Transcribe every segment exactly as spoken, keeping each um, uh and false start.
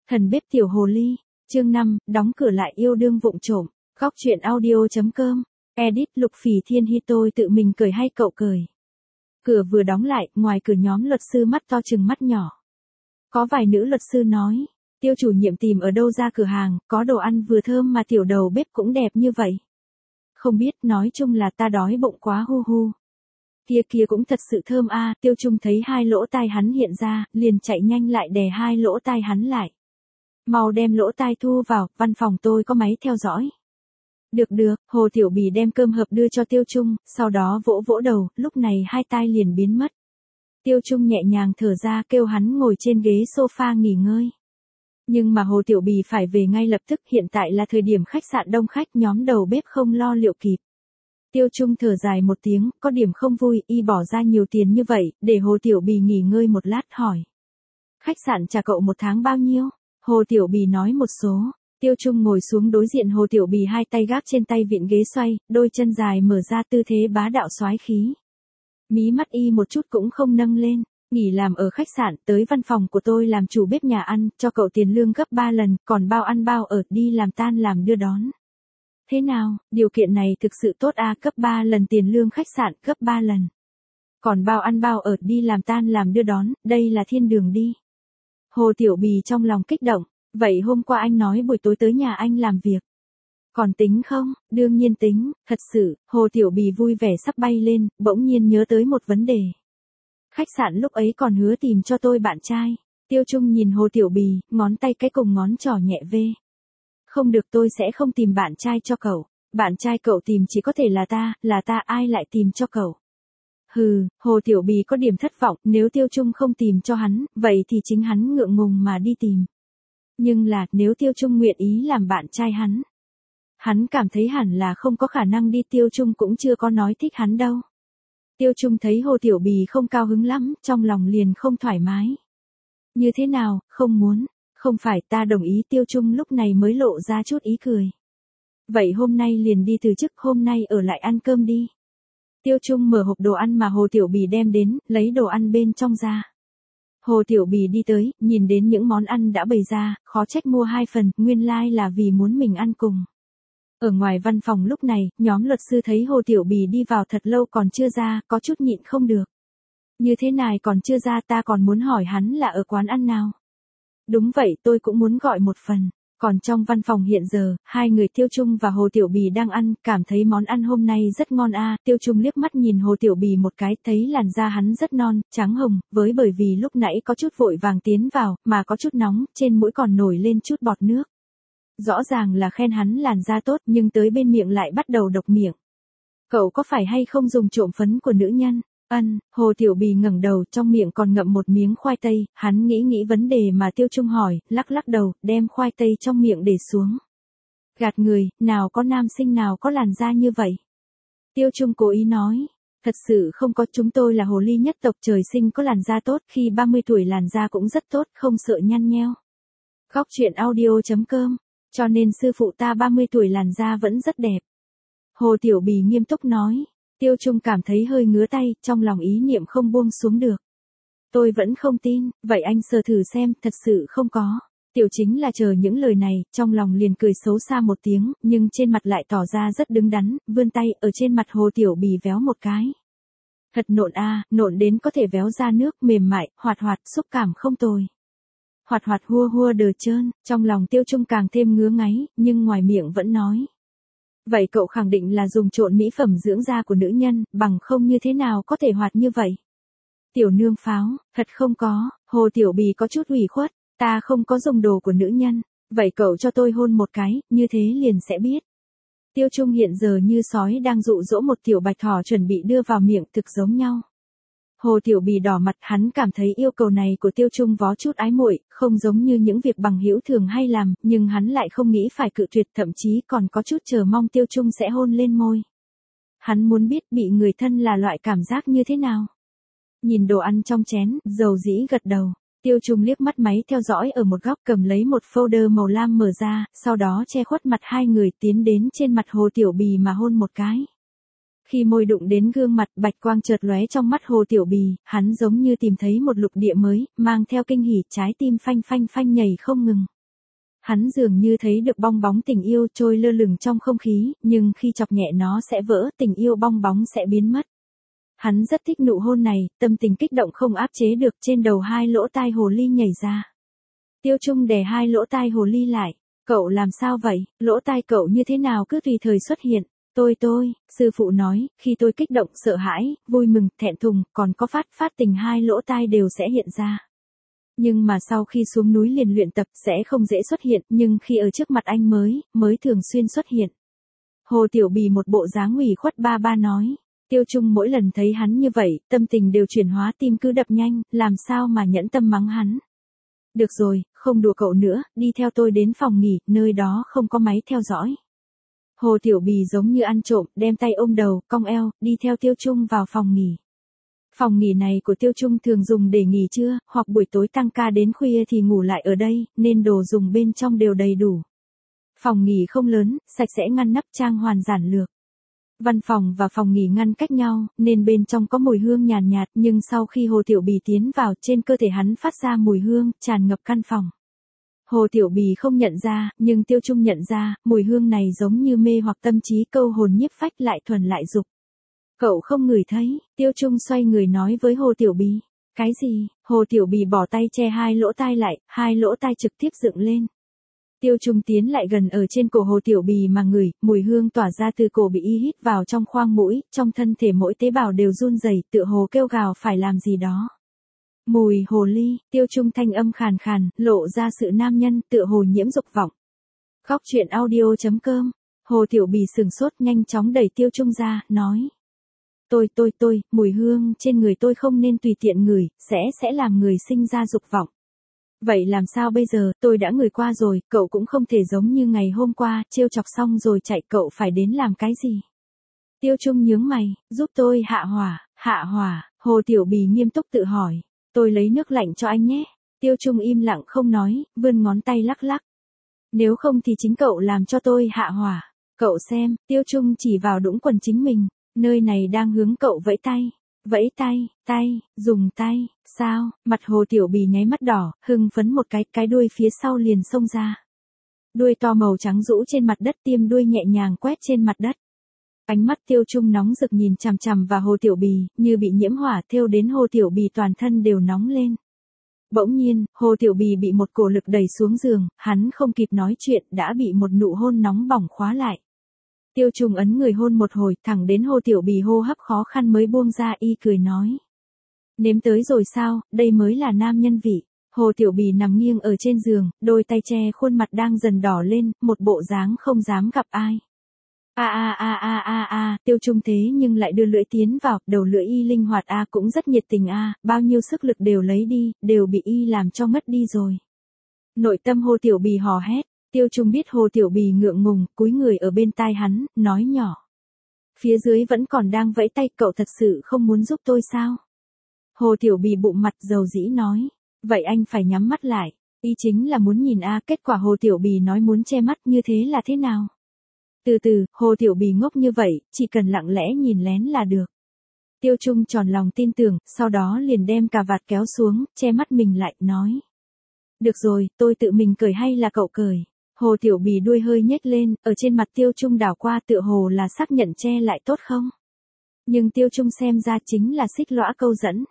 Thần bếp tiểu hồ ly, chương năm, đóng cửa lại yêu đương vụng trộm, góc truyện audio.com, edit Lục Phỉ Thiên Hi tôi tự mình cười hay cậu cười. Cửa vừa đóng lại, ngoài cửa nhóm luật sư mắt to chừng mắt nhỏ. Có vài nữ luật sư nói, Tiêu chủ nhiệm tìm ở đâu ra cửa hàng, có đồ ăn vừa thơm mà tiểu đầu bếp cũng đẹp như vậy. Không biết, nói chung là ta đói bụng quá hu hu. Kia kia cũng thật sự thơm a. À. Tiêu Trung thấy hai lỗ tai hắn hiện ra, liền chạy nhanh lại đè hai lỗ tai hắn lại. Mau đem lỗ tai thu vào, văn phòng tôi có máy theo dõi. Được được, Hồ Tiểu Bì đem cơm hộp đưa cho Tiêu Trung, sau đó vỗ vỗ đầu, lúc này hai tai liền biến mất. Tiêu Trung nhẹ nhàng thở ra kêu hắn ngồi trên ghế sofa nghỉ ngơi. Nhưng mà Hồ Tiểu Bì phải về ngay lập tức, hiện tại là thời điểm khách sạn đông khách, nhóm đầu bếp không lo liệu kịp. Tiêu Trung thở dài một tiếng, có điểm không vui, y bỏ ra nhiều tiền như vậy, để Hồ Tiểu Bì nghỉ ngơi một lát hỏi. Khách sạn trả cậu một tháng bao nhiêu? Hồ Tiểu Bì nói một số. Tiêu Trung ngồi xuống đối diện Hồ Tiểu Bì, hai tay gác trên tay vịn ghế xoay, đôi chân dài mở ra tư thế bá đạo soái khí. Mí mắt y một chút cũng không nâng lên. Nghỉ làm ở khách sạn, tới văn phòng của tôi làm chủ bếp nhà ăn, cho cậu tiền lương gấp ba lần, còn bao ăn bao ở, đi làm tan làm đưa đón. Thế nào, điều kiện này thực sự tốt à, cấp ba lần tiền lương khách sạn, gấp ba lần. Còn bao ăn bao ở, đi làm tan làm đưa đón, đây là thiên đường đi. Hồ Tiểu Bì trong lòng kích động, vậy hôm qua anh nói buổi tối tới nhà anh làm việc. Còn tính không? Đương nhiên tính, thật sự, Hồ Tiểu Bì vui vẻ sắp bay lên, bỗng nhiên nhớ tới một vấn đề. Khách sạn lúc ấy còn hứa tìm cho tôi bạn trai. Tiêu Trung nhìn Hồ Tiểu Bì, ngón tay cái cùng ngón trỏ nhẹ vê. Không được, tôi sẽ không tìm bạn trai cho cậu. Bạn trai cậu tìm chỉ có thể là ta, là ta, ai lại tìm cho cậu. Hừ, Hồ Tiểu Bì có điểm thất vọng, nếu Tiêu Trung không tìm cho hắn, vậy thì chính hắn ngượng ngùng mà đi tìm. Nhưng là, nếu Tiêu Trung nguyện ý làm bạn trai hắn. Hắn cảm thấy hẳn là không có khả năng đi, Tiêu Trung cũng chưa có nói thích hắn đâu. Tiêu Trung thấy Hồ Tiểu Bì không cao hứng lắm, trong lòng liền không thoải mái. Như thế nào, không muốn, không phải, ta đồng ý. Tiêu Trung lúc này mới lộ ra chút ý cười. Vậy hôm nay liền đi từ chức, hôm nay ở lại ăn cơm đi. Tiêu Trung mở hộp đồ ăn mà Hồ Tiểu Bì đem đến, lấy đồ ăn bên trong ra. Hồ Tiểu Bì đi tới, nhìn đến những món ăn đã bày ra, khó trách mua hai phần, nguyên lai like là vì muốn mình ăn cùng. Ở ngoài văn phòng lúc này, nhóm luật sư thấy Hồ Tiểu Bì đi vào thật lâu còn chưa ra, có chút nhịn không được. Như thế này còn chưa ra, ta còn muốn hỏi hắn là ở quán ăn nào. Đúng vậy, tôi cũng muốn gọi một phần. Còn trong văn phòng hiện giờ, hai người Tiêu Trung và Hồ Tiểu Bì đang ăn, cảm thấy món ăn hôm nay rất ngon a. À. Tiêu Trung liếc mắt nhìn Hồ Tiểu Bì một cái, thấy làn da hắn rất non, trắng hồng, với bởi vì lúc nãy có chút vội vàng tiến vào, mà có chút nóng, trên mũi còn nổi lên chút bọt nước. Rõ ràng là khen hắn làn da tốt, nhưng tới bên miệng lại bắt đầu độc miệng. Cậu có phải hay không dùng trộm phấn của nữ nhân? Ân, Hồ Tiểu Bì ngẩng đầu, trong miệng còn ngậm một miếng khoai tây, hắn nghĩ nghĩ vấn đề mà Tiêu Trung hỏi, lắc lắc đầu, đem khoai tây trong miệng để xuống. Gạt người, nào có nam sinh nào có làn da như vậy? Tiêu Trung cố ý nói, thật sự không có, chúng tôi là hồ ly nhất tộc, trời sinh có làn da tốt, khi ba mươi tuổi làn da cũng rất tốt, không sợ nhăn nheo. Góc truyện audio.com, cho nên sư phụ ta ba mươi tuổi làn da vẫn rất đẹp. Hồ Tiểu Bì nghiêm túc nói. Tiêu Trung cảm thấy hơi ngứa tay, trong lòng ý niệm không buông xuống được. Tôi vẫn không tin, vậy anh sờ thử xem, thật sự không có. Tiểu Chính là chờ những lời này, trong lòng liền cười xấu xa một tiếng, nhưng trên mặt lại tỏ ra rất đứng đắn, vươn tay, ở trên mặt Hồ Tiểu Bì véo một cái. Thật nộn a, à, nộn đến có thể véo ra nước, mềm mại, hoạt hoạt, xúc cảm không tồi. Hoạt hoạt hua hua đờ trơn, trong lòng Tiêu Trung càng thêm ngứa ngáy, nhưng ngoài miệng vẫn nói. Vậy cậu khẳng định là dùng trộn mỹ phẩm dưỡng da của nữ nhân, bằng không như thế nào có thể hoạt như vậy? Tiểu nương pháo, thật không có. Hồ Tiểu Bì có chút ủy khuất, ta không có dùng đồ của nữ nhân, vậy cậu cho tôi hôn một cái, như thế liền sẽ biết. Tiêu Trung hiện giờ như sói đang dụ dỗ một tiểu bạch thỏ chuẩn bị đưa vào miệng, thực giống nhau. Hồ Tiểu Bì đỏ mặt, hắn cảm thấy yêu cầu này của Tiêu Trung vó chút ái muội, không giống như những việc bằng hữu thường hay làm, nhưng hắn lại không nghĩ phải cự tuyệt, thậm chí còn có chút chờ mong Tiêu Trung sẽ hôn lên môi. Hắn muốn biết bị người thân là loại cảm giác như thế nào. Nhìn đồ ăn trong chén, dầu dĩ gật đầu. Tiêu Trung liếc mắt máy theo dõi ở một góc, cầm lấy một folder màu lam mở ra, sau đó che khuất mặt hai người, tiến đến trên mặt Hồ Tiểu Bì mà hôn một cái. Khi môi đụng đến gương mặt, bạch quang chợt lóe trong mắt Hồ Tiểu Bì, hắn giống như tìm thấy một lục địa mới, mang theo kinh hỉ, trái tim phanh phanh phanh nhảy không ngừng. Hắn dường như thấy được bong bóng tình yêu trôi lơ lửng trong không khí, nhưng khi chọc nhẹ nó sẽ vỡ, tình yêu bong bóng sẽ biến mất. Hắn rất thích nụ hôn này, tâm tình kích động không áp chế được, trên đầu hai lỗ tai hồ ly nhảy ra. Tiêu Trung đè hai lỗ tai hồ ly lại. Cậu làm sao vậy, lỗ tai cậu như thế nào cứ tùy thời xuất hiện. Tôi tôi, sư phụ nói, khi tôi kích động, sợ hãi, vui mừng, thẹn thùng, còn có phát phát tình hai lỗ tai đều sẽ hiện ra. Nhưng mà sau khi xuống núi liền luyện tập sẽ không dễ xuất hiện, nhưng khi ở trước mặt anh mới, mới thường xuyên xuất hiện. Hồ Tiểu Bì một bộ dáng ủy khuất ba ba nói. Tiêu Trung mỗi lần thấy hắn như vậy, tâm tình đều chuyển hóa, tim cứ đập nhanh, làm sao mà nhẫn tâm mắng hắn. Được rồi, không đùa cậu nữa, đi theo tôi đến phòng nghỉ, nơi đó không có máy theo dõi. Hồ Tiểu Bì giống như ăn trộm, đem tay ôm đầu, cong eo, đi theo Tiêu Trung vào phòng nghỉ. Phòng nghỉ này của Tiêu Trung thường dùng để nghỉ trưa, hoặc buổi tối tăng ca đến khuya thì ngủ lại ở đây, nên đồ dùng bên trong đều đầy đủ. Phòng nghỉ không lớn, sạch sẽ ngăn nắp, trang hoàn giản lược. Văn phòng và phòng nghỉ ngăn cách nhau, nên bên trong có mùi hương nhàn nhạt, nhưng sau khi Hồ Tiểu Bì tiến vào, trên cơ thể hắn phát ra mùi hương, tràn ngập căn phòng. Hồ Tiểu Bì không nhận ra, nhưng Tiêu Trung nhận ra, mùi hương này giống như mê hoặc tâm trí, câu hồn nhiếp phách, lại thuần lại dục. Cậu không ngửi thấy, Tiêu Trung xoay người nói với Hồ Tiểu Bì. Cái gì? Hồ Tiểu Bì bỏ tay che hai lỗ tai lại, hai lỗ tai trực tiếp dựng lên. Tiêu Trung tiến lại gần ở trên cổ Hồ Tiểu Bì mà ngửi, mùi hương tỏa ra từ cổ bị y hít vào trong khoang mũi, trong thân thể mỗi tế bào đều run rẩy, tựa hồ kêu gào phải làm gì đó. Mùi hồ ly, Tiêu Trung thanh âm khàn khàn, lộ ra sự nam nhân, tựa hồ nhiễm dục vọng. Góc truyện audio chấm com. Hồ Tiểu Bì sừng sốt, nhanh chóng đẩy Tiêu Trung ra, nói. Tôi tôi tôi, mùi hương trên người tôi không nên tùy tiện ngửi, sẽ sẽ làm người sinh ra dục vọng. Vậy làm sao bây giờ, tôi đã ngửi qua rồi, cậu cũng không thể giống như ngày hôm qua, trêu chọc xong rồi chạy, cậu phải đến làm cái gì? Tiêu Trung nhướng mày, giúp tôi hạ hỏa, hạ hỏa, Hồ Tiểu Bì nghiêm túc tự hỏi. Tôi lấy nước lạnh cho anh nhé. Tiêu Trung im lặng không nói, vươn ngón tay lắc lắc. Nếu không thì chính cậu làm cho tôi hạ hỏa. Cậu xem, Tiêu Trung chỉ vào đũng quần chính mình, nơi này đang hướng cậu vẫy tay. Vẫy tay, tay, dùng tay, sao? Mặt Hồ Tiểu Bì nháy mắt đỏ, hưng phấn một cái, cái đuôi phía sau liền xông ra. Đuôi to màu trắng rũ trên mặt đất, tiêm đuôi nhẹ nhàng quét trên mặt đất. Ánh mắt Tiêu Trung nóng rực nhìn chằm chằm vào Hồ Tiểu Bì, như bị nhiễm hỏa, thiêu đến Hồ Tiểu Bì toàn thân đều nóng lên. Bỗng nhiên, Hồ Tiểu Bì bị một cổ lực đẩy xuống giường, hắn không kịp nói chuyện, đã bị một nụ hôn nóng bỏng khóa lại. Tiêu Trung ấn người hôn một hồi, thẳng đến Hồ Tiểu Bì hô hấp khó khăn mới buông ra, y cười nói. Nếm tới rồi sao, đây mới là nam nhân vị. Hồ Tiểu Bì nằm nghiêng ở trên giường, đôi tay che khuôn mặt đang dần đỏ lên, một bộ dáng không dám gặp ai. A a a a a a, Tiêu Trung thế nhưng lại đưa lưỡi tiến vào, đầu lưỡi y linh hoạt a cũng rất nhiệt tình a, bao nhiêu sức lực đều lấy đi, đều bị y làm cho mất đi rồi. Nội tâm Hồ Tiểu Bì hò hét, Tiêu Trung biết Hồ Tiểu Bì ngượng ngùng, cúi người ở bên tai hắn, nói nhỏ. Phía dưới vẫn còn đang vẫy tay, cậu thật sự không muốn giúp tôi sao? Hồ Tiểu Bì bụng mặt dầu dĩ nói, vậy anh phải nhắm mắt lại, y chính là muốn nhìn a, kết quả Hồ Tiểu Bì nói muốn che mắt, như thế là thế nào? Từ từ, Hồ Tiểu Bì ngốc như vậy, chỉ cần lặng lẽ nhìn lén là được. Tiêu Trung tròn lòng tin tưởng, sau đó liền đem cà vạt kéo xuống, che mắt mình lại, nói. Được rồi, tôi tự mình cởi hay là cậu cởi? Hồ Tiểu Bì đuôi hơi nhếch lên, ở trên mặt Tiêu Trung đảo qua, tựa hồ là xác nhận che lại tốt không? Nhưng Tiêu Trung xem ra chính là xích lõa câu dẫn.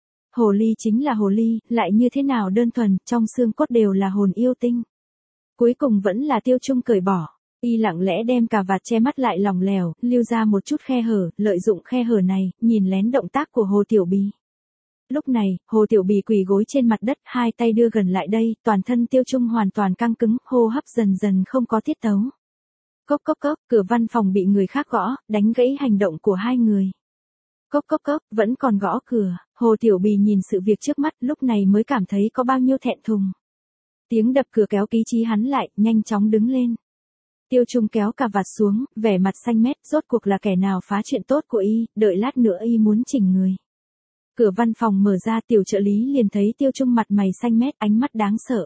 Hồ ly chính là hồ ly, lại như thế nào đơn thuần, trong xương cốt đều là hồn yêu tinh. Cuối cùng vẫn là Tiêu Trung cởi bỏ. Y lặng lẽ đem cà vạt che mắt lại lỏng lẻo, lưu ra một chút khe hở, lợi dụng khe hở này, nhìn lén động tác của Hồ Tiểu Bì. Lúc này, Hồ Tiểu Bì quỳ gối trên mặt đất, hai tay đưa gần lại đây, toàn thân Tiêu Trung hoàn toàn căng cứng, hô hấp dần dần không có tiết tấu. Cốc cốc cốc, cửa văn phòng bị người khác gõ, đánh gãy hành động của hai người. Cốc cốc cốc, vẫn còn gõ cửa, Hồ Tiểu Bì nhìn sự việc trước mắt, lúc này mới cảm thấy có bao nhiêu thẹn thùng. Tiếng đập cửa kéo ký trí hắn lại, nhanh chóng đứng lên. Tiêu Trung kéo cà vạt xuống, vẻ mặt xanh mét, rốt cuộc là kẻ nào phá chuyện tốt của y, đợi lát nữa y muốn chỉnh người. Cửa văn phòng mở ra, tiểu trợ lý liền thấy Tiêu Trung mặt mày xanh mét, ánh mắt đáng sợ.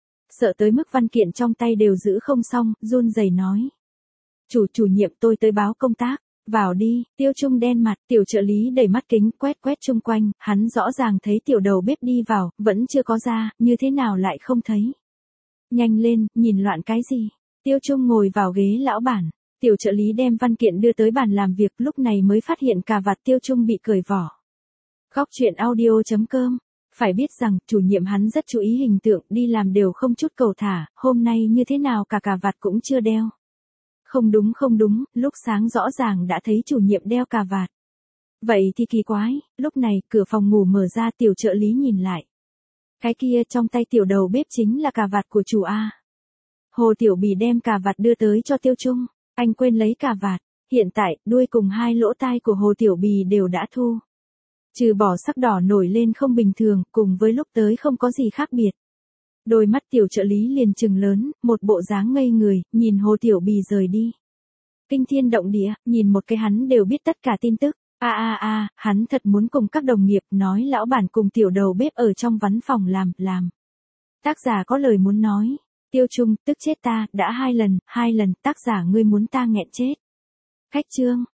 Sợ tới mức văn kiện trong tay đều giữ không xong, run rẩy nói. Chủ chủ nhiệm tôi tới báo công tác, vào đi, Tiêu Trung đen mặt, tiểu trợ lý đẩy mắt kính, quét quét chung quanh, hắn rõ ràng thấy tiểu đầu bếp đi vào, vẫn chưa có ra, như thế nào lại không thấy. Nhanh lên, nhìn loạn cái gì? Tiêu Trung ngồi vào ghế lão bản. Tiểu trợ lý đem văn kiện đưa tới bàn làm việc, lúc này mới phát hiện cà vạt Tiêu Trung bị cởi vỏ. Góc chuyện audio chấm com. Phải biết rằng, chủ nhiệm hắn rất chú ý hình tượng, đi làm đều không chút cầu thả, hôm nay như thế nào cả cà vạt cũng chưa đeo. Không đúng không đúng, lúc sáng rõ ràng đã thấy chủ nhiệm đeo cà vạt. Vậy thì kỳ quái, lúc này, cửa phòng ngủ mở ra, tiểu trợ lý nhìn lại. Cái kia trong tay tiểu đầu bếp chính là cà vạt của chủ A. Hồ Tiểu Bì đem cà vạt đưa tới cho Tiêu Trung, anh quên lấy cà vạt, hiện tại, đuôi cùng hai lỗ tai của Hồ Tiểu Bì đều đã thu. Trừ bỏ sắc đỏ nổi lên không bình thường, cùng với lúc tới không có gì khác biệt. Đôi mắt tiểu trợ lý liền trừng lớn, một bộ dáng ngây người, nhìn Hồ Tiểu Bì rời đi. Kinh thiên động địa, nhìn một cái hắn đều biết tất cả tin tức. A a a, hắn thật muốn cùng các đồng nghiệp nói lão bản cùng tiểu đầu bếp ở trong văn phòng làm, làm. Tác giả có lời muốn nói. Tiêu Trung, tức chết ta, đã hai lần, hai lần, tác giả ngươi muốn ta nghẹn chết. Khách chương.